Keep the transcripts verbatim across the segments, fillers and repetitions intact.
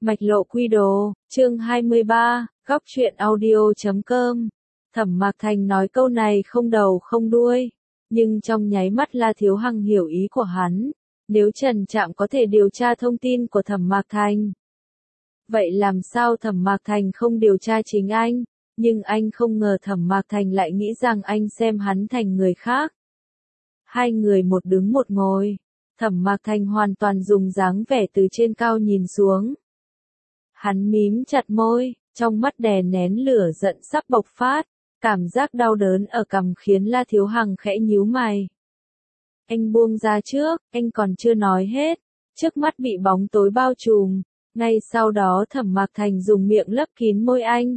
Mạch lộ quy đồ, chương hai mươi ba, góc truyện audio chấm com. Thẩm Mạc Thành nói câu này không đầu không đuôi, nhưng trong nháy mắt La Thiếu Hằng hiểu ý của hắn. Nếu Trần Trạm có thể điều tra thông tin của Thẩm Mạc Thành, vậy làm sao Thẩm Mạc Thành không điều tra chính anh? Nhưng anh không ngờ Thẩm Mạc Thành lại nghĩ rằng anh xem hắn thành người khác. Hai người một đứng một ngồi, Thẩm Mạc Thành hoàn toàn dùng dáng vẻ từ trên cao nhìn xuống. Hắn mím chặt môi, trong mắt đè nén lửa giận sắp bộc phát, cảm giác đau đớn ở cằm khiến La Thiếu Hằng khẽ nhíu mày. Anh buông ra trước, anh còn chưa nói hết, trước mắt bị bóng tối bao trùm, ngay sau đó Thẩm Mạc Thành dùng miệng lấp kín môi anh.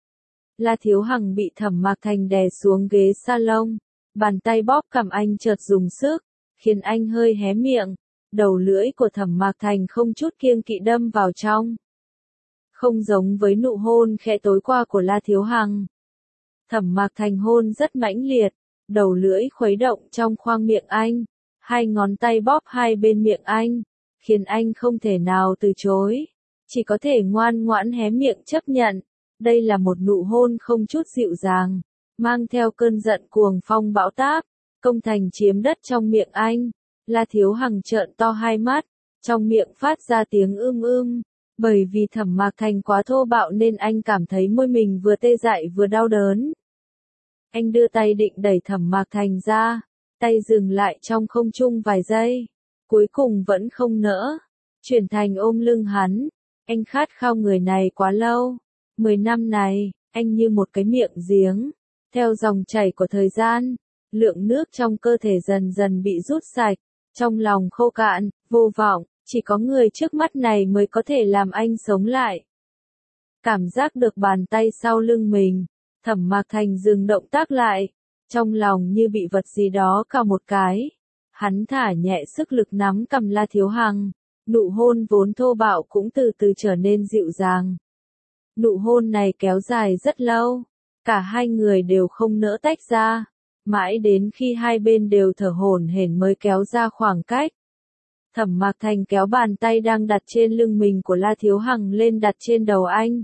La Thiếu Hằng bị Thẩm Mạc Thành đè xuống ghế salon, bàn tay bóp cằm anh chợt dùng sức, khiến anh hơi hé miệng, đầu lưỡi của Thẩm Mạc Thành không chút kiêng kỵ đâm vào trong. Không giống với nụ hôn khẽ tối qua của La Thiếu Hằng. Thẩm Mạc Thành hôn rất mãnh liệt, đầu lưỡi khuấy động trong khoang miệng anh, hai ngón tay bóp hai bên miệng anh, khiến anh không thể nào từ chối, chỉ có thể ngoan ngoãn hé miệng chấp nhận. Đây là một nụ hôn không chút dịu dàng, mang theo cơn giận cuồng phong bão táp, công thành chiếm đất trong miệng anh. La Thiếu Hằng trợn to hai mắt, trong miệng phát ra tiếng ưm ưm. Bởi vì Thẩm Mạc Thành quá thô bạo nên anh cảm thấy môi mình vừa tê dại vừa đau đớn. Anh đưa tay định đẩy Thẩm Mạc Thành ra, tay dừng lại trong không trung vài giây, cuối cùng vẫn không nỡ, chuyển thành ôm lưng hắn. Anh khát khao người này quá lâu, mười năm này, anh như một cái miệng giếng, theo dòng chảy của thời gian, lượng nước trong cơ thể dần dần bị rút sạch, trong lòng khô cạn, vô vọng. Chỉ có người trước mắt này mới có thể làm anh sống lại. Cảm giác được bàn tay sau lưng mình, Thẩm Mạc Thành dừng động tác lại, trong lòng như bị vật gì đó cào một cái. Hắn thả nhẹ sức lực nắm cầm La Thiếu Hằng, nụ hôn vốn thô bạo cũng từ từ trở nên dịu dàng. Nụ hôn này kéo dài rất lâu, cả hai người đều không nỡ tách ra, mãi đến khi hai bên đều thở hổn hển mới kéo ra khoảng cách. Thẩm Mạc Thành kéo bàn tay đang đặt trên lưng mình của La Thiếu Hằng lên đặt trên đầu anh.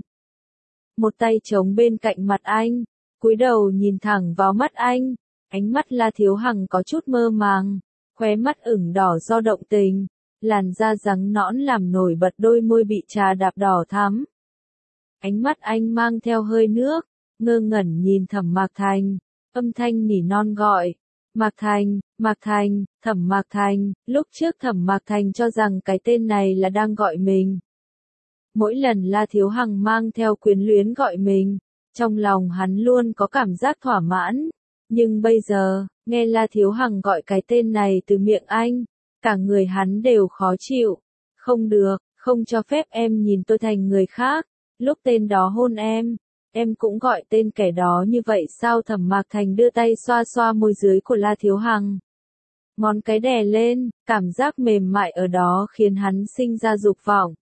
Một tay chống bên cạnh mặt anh, cúi đầu nhìn thẳng vào mắt anh, ánh mắt La Thiếu Hằng có chút mơ màng, khóe mắt ửng đỏ do động tình, làn da trắng nõn làm nổi bật đôi môi bị trà đạp đỏ thắm. Ánh mắt anh mang theo hơi nước, ngơ ngẩn nhìn Thẩm Mạc Thành, âm thanh nỉ non gọi. Mạc Thành, Mạc Thành, Thẩm Mạc Thành, lúc trước Thẩm Mạc Thành cho rằng cái tên này là đang gọi mình. Mỗi lần La Thiếu Hằng mang theo quyến luyến gọi mình, trong lòng hắn luôn có cảm giác thỏa mãn. Nhưng bây giờ, nghe La Thiếu Hằng gọi cái tên này từ miệng anh, cả người hắn đều khó chịu. Không được, không cho phép em nhìn tôi thành người khác, lúc tên đó hôn em. Em cũng gọi tên kẻ đó như vậy sao? Thẩm Mạc Thành đưa tay xoa xoa môi dưới của La Thiếu Hằng. Ngón cái đè lên, cảm giác mềm mại ở đó khiến hắn sinh ra dục vọng.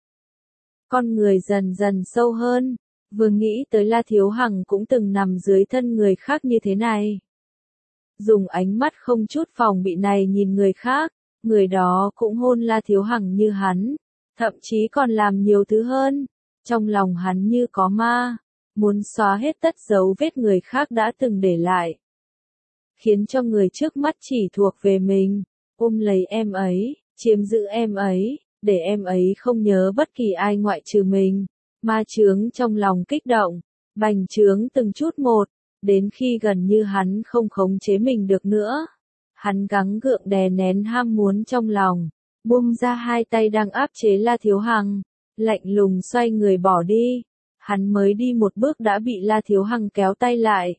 Con người dần dần sâu hơn, vừa nghĩ tới La Thiếu Hằng cũng từng nằm dưới thân người khác như thế này. Dùng ánh mắt không chút phòng bị này nhìn người khác, người đó cũng hôn La Thiếu Hằng như hắn, thậm chí còn làm nhiều thứ hơn. Trong lòng hắn như có ma, muốn xóa hết tất dấu vết người khác đã từng để lại. Khiến cho người trước mắt chỉ thuộc về mình, ôm lấy em ấy, chiếm giữ em ấy, để em ấy không nhớ bất kỳ ai ngoại trừ mình. Ma chướng trong lòng kích động, bành trướng từng chút một, đến khi gần như hắn không khống chế mình được nữa. Hắn gắng gượng đè nén ham muốn trong lòng, buông ra hai tay đang áp chế La Thiếu Hằng, lạnh lùng xoay người bỏ đi. Hắn mới đi một bước đã bị La Thiếu Hằng kéo tay lại.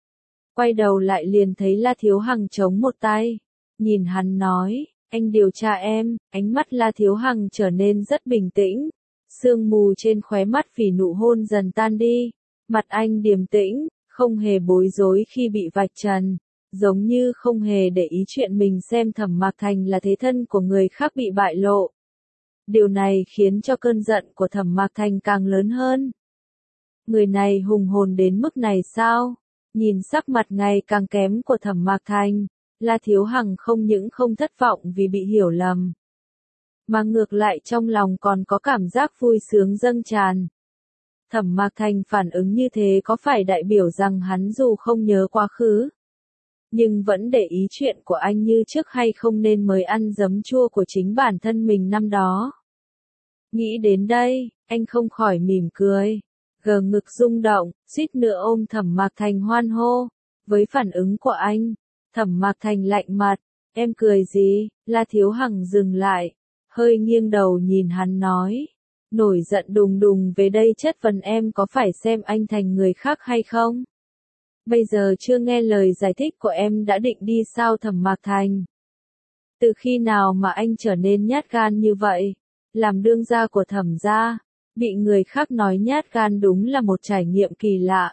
Quay đầu lại liền thấy La Thiếu Hằng chống một tay. Nhìn hắn nói, anh điều tra em. Ánh mắt La Thiếu Hằng trở nên rất bình tĩnh. Sương mù trên khóe mắt vì nụ hôn dần tan đi. Mặt anh điềm tĩnh, không hề bối rối khi bị vạch trần. Giống như không hề để ý chuyện mình xem Thẩm Mạc Thành là thế thân của người khác bị bại lộ. Điều này khiến cho cơn giận của Thẩm Mạc Thành càng lớn hơn. Người này hùng hồn đến mức này sao? Nhìn sắc mặt ngày càng kém của Thẩm Mạc Thành, La Thiếu Hằng không những không thất vọng vì bị hiểu lầm, mà ngược lại trong lòng còn có cảm giác vui sướng dâng tràn. Thẩm Mạc Thành phản ứng như thế có phải đại biểu rằng hắn dù không nhớ quá khứ, nhưng vẫn để ý chuyện của anh như trước hay không nên mới ăn giấm chua của chính bản thân mình năm đó. Nghĩ đến đây, anh không khỏi mỉm cười, gờ ngực rung động, suýt nữa ôm Thẩm Mạc Thành hoan hô. Với phản ứng của anh, Thẩm Mạc Thành lạnh mặt, em cười gì? La Thiếu Hằng dừng lại, hơi nghiêng đầu nhìn hắn nói, nổi giận đùng đùng về đây chất vấn em có phải xem anh thành người khác hay không? Bây giờ chưa nghe lời giải thích của em đã định đi sao Thẩm Mạc Thành? Từ khi nào mà anh trở nên nhát gan như vậy? Làm đương gia của Thẩm gia, bị người khác nói nhát gan đúng là một trải nghiệm kỳ lạ.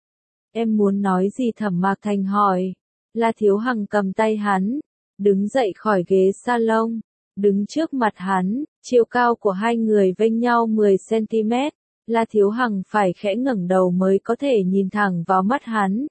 Em muốn nói gì Thẩm Mạc Thành hỏi. La Thiếu Hằng cầm tay hắn, đứng dậy khỏi ghế salon, đứng trước mặt hắn, chiều cao của hai người vênh nhau mười xăng-ti-mét, La Thiếu Hằng phải khẽ ngẩng đầu mới có thể nhìn thẳng vào mắt hắn.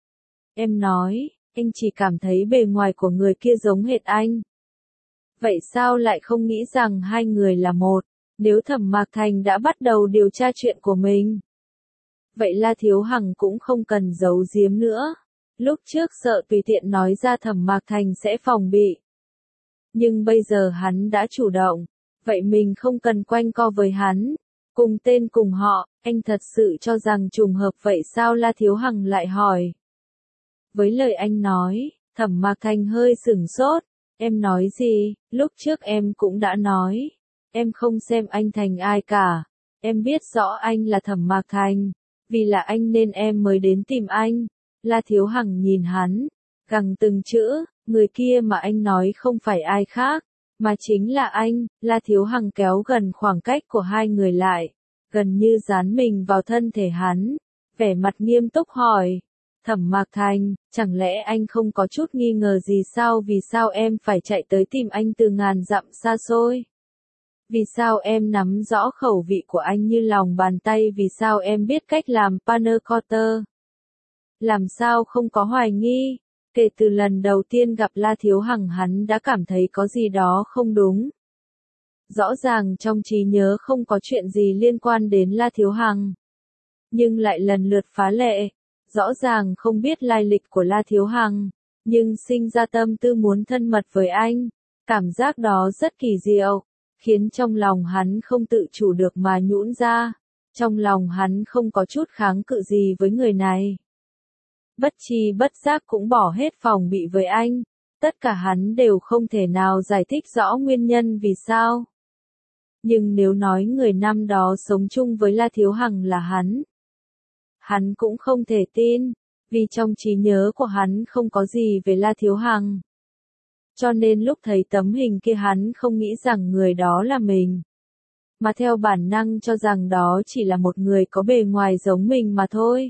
Em nói, anh chỉ cảm thấy bề ngoài của người kia giống hệt anh. Vậy sao lại không nghĩ rằng hai người là một, nếu Thẩm Mạc Thành đã bắt đầu điều tra chuyện của mình? Vậy La Thiếu Hằng cũng không cần giấu giếm nữa. Lúc trước sợ tùy tiện nói ra Thẩm Mạc Thành sẽ phòng bị. Nhưng bây giờ hắn đã chủ động, vậy mình không cần quanh co với hắn. Cùng tên cùng họ, anh thật sự cho rằng trùng hợp vậy sao La Thiếu Hằng lại hỏi. Với lời anh nói, Thẩm Mạc Thành hơi sửng sốt. Em nói gì? Lúc trước em cũng đã nói. Em không xem anh thành ai cả. Em biết rõ anh là Thẩm Mạc Thành. Vì là anh nên em mới đến tìm anh. La Thiếu Hằng nhìn hắn, gằn từng chữ, người kia mà anh nói không phải ai khác, mà chính là anh. La Thiếu Hằng kéo gần khoảng cách của hai người lại, gần như dán mình vào thân thể hắn, vẻ mặt nghiêm túc hỏi. Thẩm Mạc Thành, chẳng lẽ anh không có chút nghi ngờ gì sao? Vì sao em phải chạy tới tìm anh từ ngàn dặm xa xôi? Vì sao em nắm rõ khẩu vị của anh như lòng bàn tay? Vì sao em biết cách làm panna cotta? Làm sao không có hoài nghi? Kể từ lần đầu tiên gặp La Thiếu Hằng hắn đã cảm thấy có gì đó không đúng. Rõ ràng trong trí nhớ không có chuyện gì liên quan đến La Thiếu Hằng, nhưng lại lần lượt phá lệ. Rõ ràng không biết lai lịch của La Thiếu Hằng, nhưng sinh ra tâm tư muốn thân mật với anh. Cảm giác đó rất kỳ diệu, khiến trong lòng hắn không tự chủ được mà nhũn ra. Trong lòng hắn không có chút kháng cự gì với người này. Bất tri bất giác cũng bỏ hết phòng bị với anh. Tất cả hắn đều không thể nào giải thích rõ nguyên nhân vì sao. Nhưng nếu nói người năm đó sống chung với La Thiếu Hằng là hắn, hắn cũng không thể tin, vì trong trí nhớ của hắn không có gì về La Thiếu Hằng. Cho nên lúc thấy tấm hình kia hắn không nghĩ rằng người đó là mình, mà theo bản năng cho rằng đó chỉ là một người có bề ngoài giống mình mà thôi.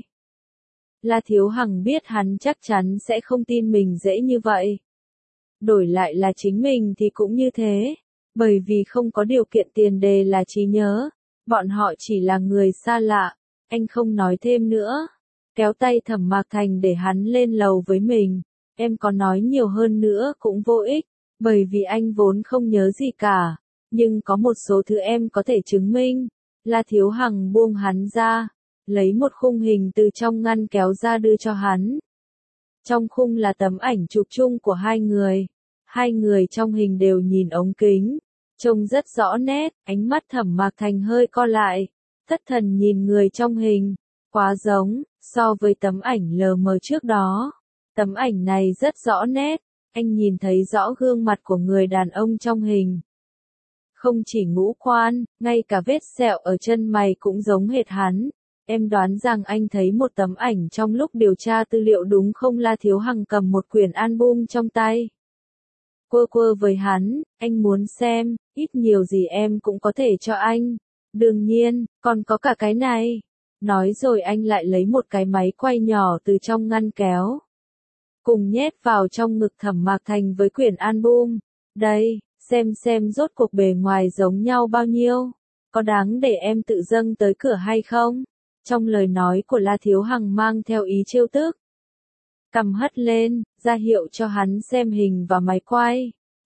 La Thiếu Hằng biết hắn chắc chắn sẽ không tin mình dễ như vậy. Đổi lại là chính mình thì cũng như thế, bởi vì không có điều kiện tiền đề là trí nhớ, bọn họ chỉ là người xa lạ. Anh không nói thêm nữa, kéo tay Thẩm Mạc Thành để hắn lên lầu với mình. Em có nói nhiều hơn nữa cũng vô ích, bởi vì anh vốn không nhớ gì cả, nhưng có một số thứ em có thể chứng minh. La Thiếu Hằng buông hắn ra, lấy một khung hình từ trong ngăn kéo ra đưa cho hắn. Trong khung là tấm ảnh chụp chung của hai người. Hai người trong hình đều nhìn ống kính, trông rất rõ nét. Ánh mắt Thẩm Mạc Thành hơi co lại, thất thần nhìn người trong hình, quá giống, so với tấm ảnh lờ mờ trước đó. Tấm ảnh này rất rõ nét, anh nhìn thấy rõ gương mặt của người đàn ông trong hình. Không chỉ ngũ quan, ngay cả vết sẹo ở chân mày cũng giống hệt hắn. Em đoán rằng anh thấy một tấm ảnh trong lúc điều tra tư liệu đúng không? La Thiếu Hằng cầm một quyển album trong tay, quơ quơ với hắn, anh muốn xem, ít nhiều gì em cũng có thể cho anh. Đương nhiên, còn có cả cái này. Nói rồi anh lại lấy một cái máy quay nhỏ từ trong ngăn kéo, cùng nhét vào trong ngực Thẩm Mạc Thành với quyển album. Đây, xem xem rốt cuộc bề ngoài giống nhau bao nhiêu, có đáng để em tự dâng tới cửa hay không? Trong lời nói của La Thiếu Hằng mang theo ý trêu tức. Cầm hất lên, ra hiệu cho hắn xem hình và máy quay.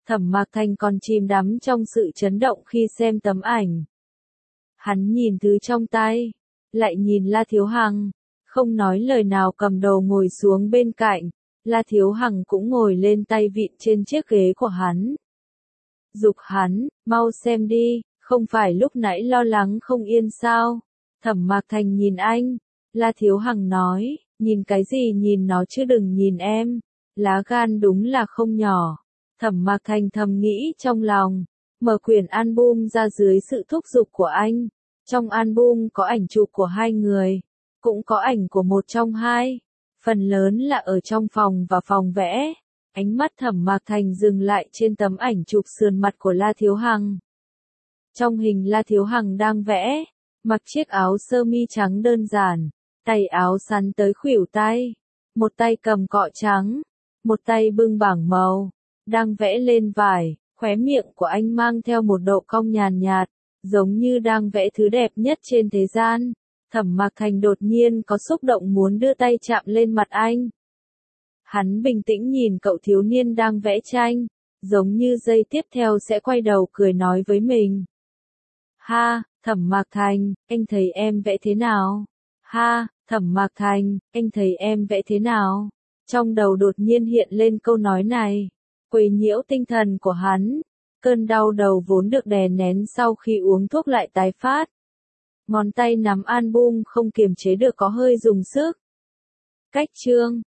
Thẩm Mạc Thành còn chìm đắm trong sự chấn động khi xem tấm ảnh. Hắn nhìn thứ trong tay, lại nhìn La Thiếu Hằng, không nói lời nào cầm đầu ngồi xuống bên cạnh, La Thiếu Hằng cũng ngồi lên tay vịn trên chiếc ghế của hắn. Giục hắn, mau xem đi, không phải lúc nãy lo lắng không yên sao? Thẩm Mạc Thành nhìn anh, La Thiếu Hằng nói, nhìn cái gì nhìn nó chứ đừng nhìn em, lá gan đúng là không nhỏ. Thẩm Mạc Thành thầm nghĩ trong lòng, mở quyển album ra dưới sự thúc giục của anh. Trong album có ảnh chụp của hai người, cũng có ảnh của một trong hai, phần lớn là ở trong phòng và phòng vẽ. Ánh mắt Thẩm Mạc Thành dừng lại trên tấm ảnh chụp sườn mặt của La Thiếu Hằng. Trong hình La Thiếu Hằng đang vẽ, mặc chiếc áo sơ mi trắng đơn giản, tay áo sắn tới khuỷu tay, một tay cầm cọ trắng, một tay bưng bảng màu, đang vẽ lên vải, khóe miệng của anh mang theo một độ cong nhàn nhạt, giống như đang vẽ thứ đẹp nhất trên thế gian. Thẩm Mạc Thành đột nhiên có xúc động muốn đưa tay chạm lên mặt anh. Hắn bình tĩnh nhìn cậu thiếu niên đang vẽ tranh, giống như giây tiếp theo sẽ quay đầu cười nói với mình. Ha, Thẩm Mạc Thành, anh thấy em vẽ thế nào? Ha, Thẩm Mạc Thành, anh thấy em vẽ thế nào? Trong đầu đột nhiên hiện lên câu nói này, quấy nhiễu tinh thần của hắn. Cơn đau đầu vốn được đè nén sau khi uống thuốc lại tái phát. Ngón tay nắm album không kiềm chế được có hơi dùng sức. Cách chương